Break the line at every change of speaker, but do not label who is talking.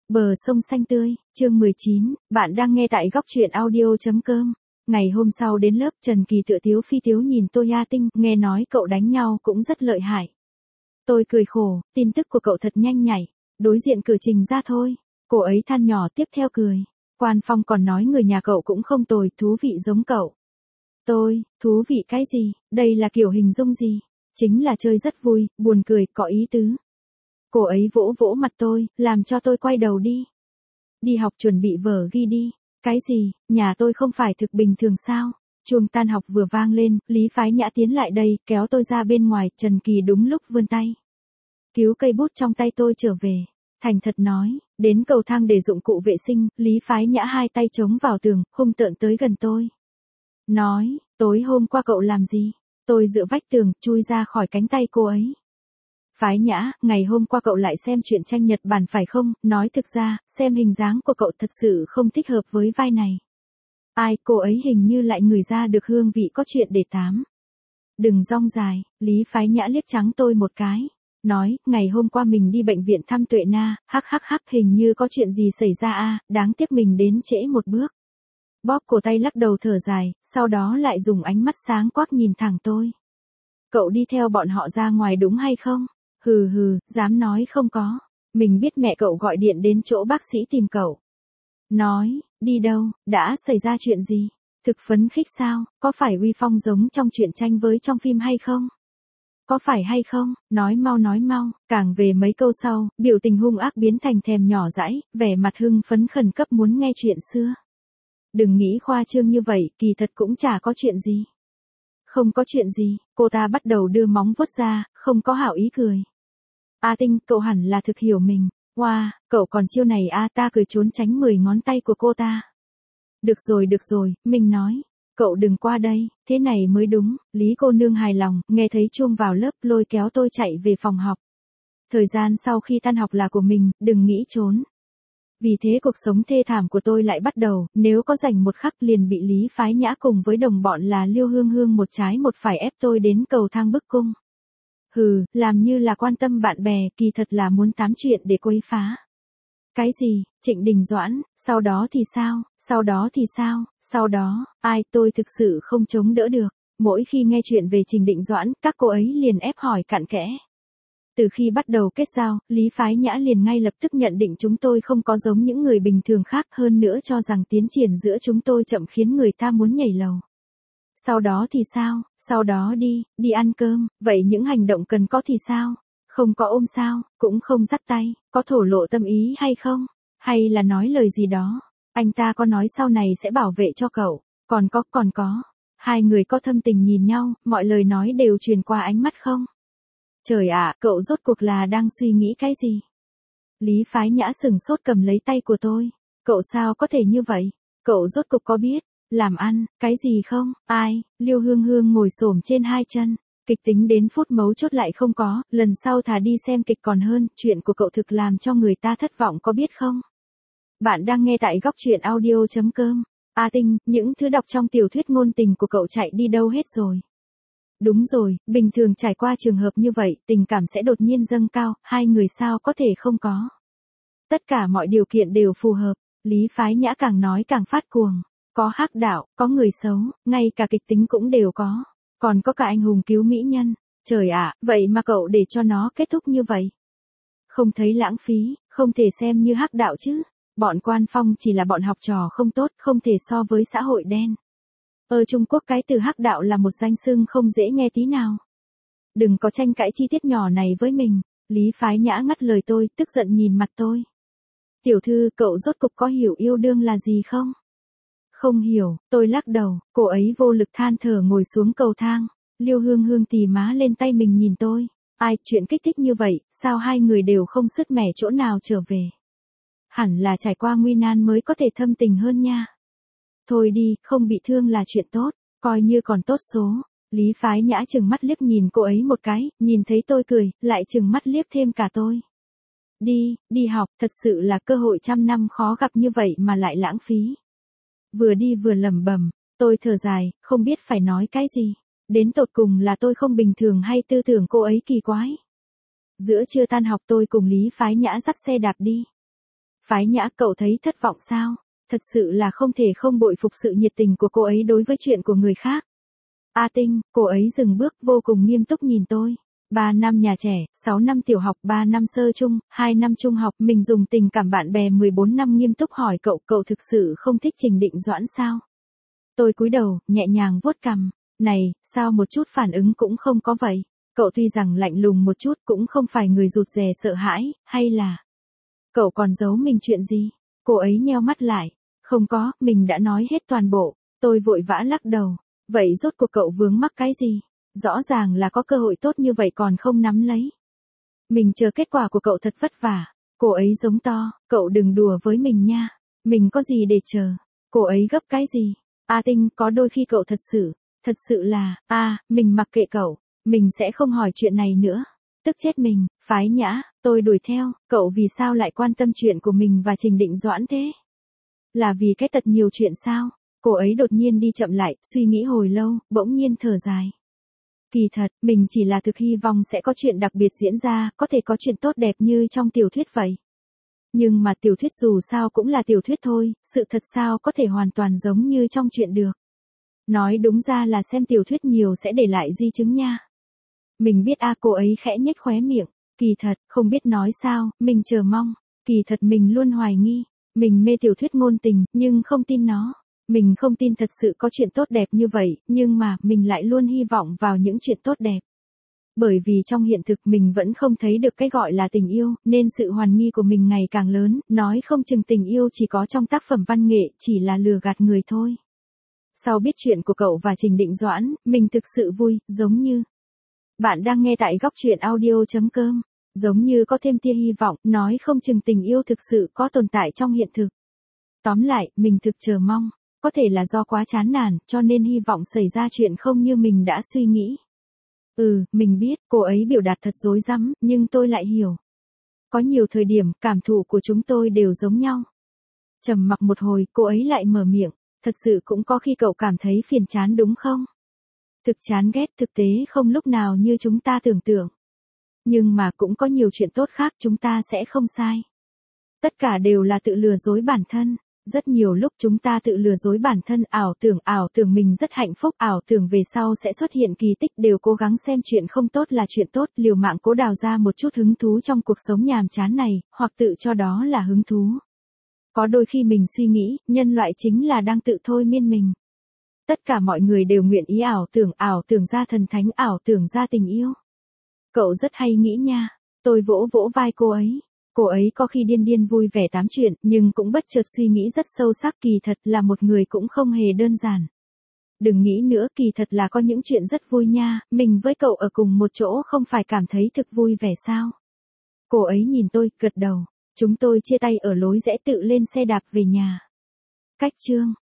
Bờ sông xanh tươi, chương 19, bạn đang nghe tại góc truyện audio.com. Ngày hôm sau đến lớp, Trần Kỳ tựa tiếu phi tiếu nhìn Tô Ya Tinh, nghe nói cậu đánh nhau cũng rất lợi hại. Tôi cười khổ, tin tức của cậu thật nhanh nhảy, đối diện cử trình ra thôi. Cô ấy than nhỏ tiếp theo cười. Quan Phong còn nói người nhà cậu cũng không tồi, thú vị giống cậu. Thú vị cái gì, đây là kiểu hình dung gì? Chính là chơi rất vui, buồn cười, có ý tứ. Cô ấy vỗ vỗ mặt tôi, làm cho tôi quay đầu đi. Đi học chuẩn bị vở ghi đi. Cái gì, nhà tôi không phải thực bình thường sao? Chuông tan học vừa vang lên, Lý Phái Nhã tiến lại đây, kéo tôi ra bên ngoài, Trần Kỳ đúng lúc vươn tay. Cứu cây bút trong tay tôi trở về. Thành thật nói, đến cầu thang để dụng cụ vệ sinh, Lý Phái Nhã hai tay chống vào tường, hung tợn tới gần tôi. Nói, tối hôm qua cậu làm gì? Tôi dựa vách tường, chui ra khỏi cánh tay cô ấy. Phái Nhã, ngày hôm qua cậu lại xem truyện tranh Nhật Bản phải không? Nói thực ra, xem hình dáng của cậu thật sự không thích hợp với vai này. Ai, cô ấy hình như lại ngửi ra được hương vị có chuyện để tám. Đừng rong dài, Lý Phái Nhã liếc trắng tôi một cái. Nói, ngày hôm qua mình đi bệnh viện thăm Tuệ Na, hắc hình như có chuyện gì xảy ra a, đáng tiếc mình đến trễ một bước. Bóp cổ tay lắc đầu thở dài, sau đó lại dùng ánh mắt sáng quắc nhìn thẳng tôi. Cậu đi theo bọn họ ra ngoài đúng hay không? Hừ, dám nói không có. Mình biết mẹ cậu gọi điện đến chỗ bác sĩ tìm cậu. Nói, đi đâu, đã xảy ra chuyện gì? Thực phấn khích sao, có phải uy phong giống trong truyện tranh với trong phim hay không? Có phải hay không, nói mau, càng về mấy câu sau, biểu tình hung ác biến thành thèm nhỏ dãi, vẻ mặt hưng phấn khẩn cấp muốn nghe chuyện xưa. Đừng nghĩ khoa trương như vậy, kỳ thật cũng chả có chuyện gì. Không có chuyện gì, cô ta bắt đầu đưa móng vuốt ra, không có hảo ý cười. A Tinh, cậu hẳn là thực hiểu mình. Wow, cậu còn chiêu này a, ta cười trốn tránh 10 ngón tay của cô ta. Được rồi, mình nói. Cậu đừng qua đây, thế này mới đúng. Lý cô nương hài lòng, nghe thấy chuông vào lớp lôi kéo tôi chạy về phòng học. Thời gian sau khi tan học là của mình, đừng nghĩ trốn. Vì thế cuộc sống thê thảm của tôi lại bắt đầu, nếu có rảnh một khắc liền bị Lý Phái Nhã cùng với đồng bọn là Liêu Hương một trái một phải ép tôi đến cầu thang bức cung. Hừ, làm như là quan tâm bạn bè, kỳ thật là muốn tám chuyện để quấy phá. Cái gì, Trịnh Đình Doãn, sau đó thì sao, ai, tôi thực sự không chống đỡ được. Mỗi khi nghe chuyện về Trịnh Đình Doãn, các cô ấy liền ép hỏi cặn kẽ. Từ khi bắt đầu kết giao, Lý Phái Nhã liền ngay lập tức nhận định chúng tôi không có giống những người bình thường khác, hơn nữa cho rằng tiến triển giữa chúng tôi chậm khiến người ta muốn nhảy lầu. Sau đó thì sao, sau đó đi ăn cơm, vậy những hành động cần có thì sao? Không có ôm sao, cũng không dắt tay, có thổ lộ tâm ý hay không? Hay là nói lời gì đó? Anh ta có nói sau này sẽ bảo vệ cho cậu, còn có. Hai người có thâm tình nhìn nhau, mọi lời nói đều truyền qua ánh mắt không? Trời ạ, cậu rốt cuộc là đang suy nghĩ cái gì? Lý Phái Nhã sừng sốt cầm lấy tay của tôi. Cậu sao có thể như vậy? Cậu rốt cuộc có biết làm ăn cái gì không? Ai? Liêu Hương ngồi xổm trên hai chân. Kịch tính đến phút mấu chốt lại không có, lần sau thà đi xem kịch còn hơn, chuyện của cậu thực làm cho người ta thất vọng có biết không? Bạn đang nghe tại góc truyện audio.com. A Tinh, những thứ đọc trong tiểu thuyết ngôn tình của cậu chạy đi đâu hết rồi? Đúng rồi, bình thường trải qua trường hợp như vậy, tình cảm sẽ đột nhiên dâng cao, hai người sao có thể không có. Tất cả mọi điều kiện đều phù hợp, Lý Phái Nhã càng nói càng phát cuồng. Có hắc đạo, có người xấu, ngay cả kịch tính cũng đều có. Còn có cả anh hùng cứu mỹ nhân. Trời ạ, vậy mà cậu để cho nó kết thúc như vậy. Không thấy lãng phí, không thể xem như hắc đạo chứ. Bọn Quan Phong chỉ là bọn học trò không tốt, không thể so với xã hội đen. Ở Trung Quốc cái từ hắc đạo là một danh xưng không dễ nghe tí nào. Đừng có tranh cãi chi tiết nhỏ này với mình. Lý Phái Nhã ngắt lời tôi, tức giận nhìn mặt tôi. Tiểu thư, cậu rốt cục có hiểu yêu đương là gì không? Không hiểu, tôi lắc đầu, cô ấy vô lực than thở ngồi xuống cầu thang. Liêu Hương tì má lên tay mình nhìn tôi. Ai, chuyện kích thích như vậy, sao hai người đều không sứt mẻ chỗ nào trở về? Hẳn là trải qua nguy nan mới có thể thâm tình hơn nha. Thôi đi, không bị thương là chuyện tốt, coi như còn tốt số. Lý Phái Nhã chừng mắt liếc nhìn cô ấy một cái, nhìn thấy tôi cười, lại chừng mắt liếc thêm cả tôi. Đi học, thật sự là cơ hội trăm năm khó gặp như vậy mà lại lãng phí. Vừa đi vừa lẩm bẩm, tôi thở dài, không biết phải nói cái gì. Đến tột cùng là tôi không bình thường hay tư tưởng cô ấy kỳ quái. Giữa trưa tan học tôi cùng Lý Phái Nhã dắt xe đạp đi. Phái Nhã, cậu thấy thất vọng sao? Thật sự là không thể không bội phục sự nhiệt tình của cô ấy đối với chuyện của người khác. A Tinh, cô ấy dừng bước vô cùng nghiêm túc nhìn tôi. 3 năm nhà trẻ, 6 năm tiểu học, 3 năm sơ trung, 2 năm trung học, mình dùng tình cảm bạn bè 14 năm nghiêm túc hỏi cậu thực sự không thích Trình Định Doãn sao? Tôi cúi đầu, nhẹ nhàng vuốt cằm. Này, sao một chút phản ứng cũng không có vậy? Cậu tuy rằng lạnh lùng một chút cũng không phải người rụt rè sợ hãi, hay là... Cậu còn giấu mình chuyện gì? Cô ấy nheo mắt lại. Không có, mình đã nói hết toàn bộ. Tôi vội vã lắc đầu. Vậy rốt cuộc cậu vướng mắc cái gì? Rõ ràng là có cơ hội tốt như vậy còn không nắm lấy. Mình chờ kết quả của cậu thật vất vả. Cô ấy giống to, cậu đừng đùa với mình nha. Mình có gì để chờ? Cô ấy gấp cái gì? A Tinh, có đôi khi cậu thật sự là, mình mặc kệ cậu. Mình sẽ không hỏi chuyện này nữa. Tức chết mình, Phái Nhã, tôi đuổi theo, cậu vì sao lại quan tâm chuyện của mình và Trình Định Doãn thế? Là vì cái tật nhiều chuyện sao? Cô ấy đột nhiên đi chậm lại, suy nghĩ hồi lâu, bỗng nhiên thở dài. Kỳ thật, mình chỉ là thực hy vọng sẽ có chuyện đặc biệt diễn ra, có thể có chuyện tốt đẹp như trong tiểu thuyết vậy. Nhưng mà tiểu thuyết dù sao cũng là tiểu thuyết thôi, sự thật sao có thể hoàn toàn giống như trong chuyện được. Nói đúng ra là xem tiểu thuyết nhiều sẽ để lại di chứng nha. Mình biết cô ấy khẽ nhếch khóe miệng. Kỳ thật, không biết nói sao, mình chờ mong. Kỳ thật mình luôn hoài nghi. Mình mê tiểu thuyết ngôn tình, nhưng không tin nó. Mình không tin thật sự có chuyện tốt đẹp như vậy, nhưng mà, mình lại luôn hy vọng vào những chuyện tốt đẹp. Bởi vì trong hiện thực mình vẫn không thấy được cái gọi là tình yêu, nên sự hoài nghi của mình ngày càng lớn, nói không chừng tình yêu chỉ có trong tác phẩm văn nghệ, chỉ là lừa gạt người thôi. Sau biết chuyện của cậu và Trình Định Doãn, mình thực sự vui, giống như... Bạn đang nghe tại góc truyện audio.com. Giống như có thêm tia hy vọng, nói không chừng tình yêu thực sự có tồn tại trong hiện thực. Tóm lại, mình thực chờ mong. Có thể là do quá chán nản, cho nên hy vọng xảy ra chuyện không như mình đã suy nghĩ. Mình biết, cô ấy biểu đạt thật rối rắm, nhưng tôi lại hiểu. Có nhiều thời điểm, cảm thụ của chúng tôi đều giống nhau. Trầm mặc một hồi, cô ấy lại mở miệng. Thật sự cũng có khi cậu cảm thấy phiền chán đúng không? Thực chán ghét, thực tế không lúc nào như chúng ta tưởng tượng. Nhưng mà cũng có nhiều chuyện tốt khác chúng ta sẽ không sai. Tất cả đều là tự lừa dối bản thân. Rất nhiều lúc chúng ta tự lừa dối bản thân, ảo tưởng mình rất hạnh phúc, ảo tưởng về sau sẽ xuất hiện kỳ tích, đều cố gắng xem chuyện không tốt là chuyện tốt, liều mạng cố đào ra một chút hứng thú trong cuộc sống nhàm chán này, hoặc tự cho đó là hứng thú. Có đôi khi mình suy nghĩ, nhân loại chính là đang tự thôi miên mình. Tất cả mọi người đều nguyện ý ảo tưởng ra thần thánh, ảo tưởng ra tình yêu. Cậu rất hay nghĩ nha. Tôi vỗ vỗ vai cô ấy. Cô ấy có khi điên điên vui vẻ tám chuyện, nhưng cũng bất chợt suy nghĩ rất sâu sắc, kỳ thật là một người cũng không hề đơn giản. Đừng nghĩ nữa, kỳ thật là có những chuyện rất vui nha, mình với cậu ở cùng một chỗ không phải cảm thấy thực vui vẻ sao? Cô ấy nhìn tôi, gật đầu. Chúng tôi chia tay ở lối rẽ tự lên xe đạp về nhà. Cách chương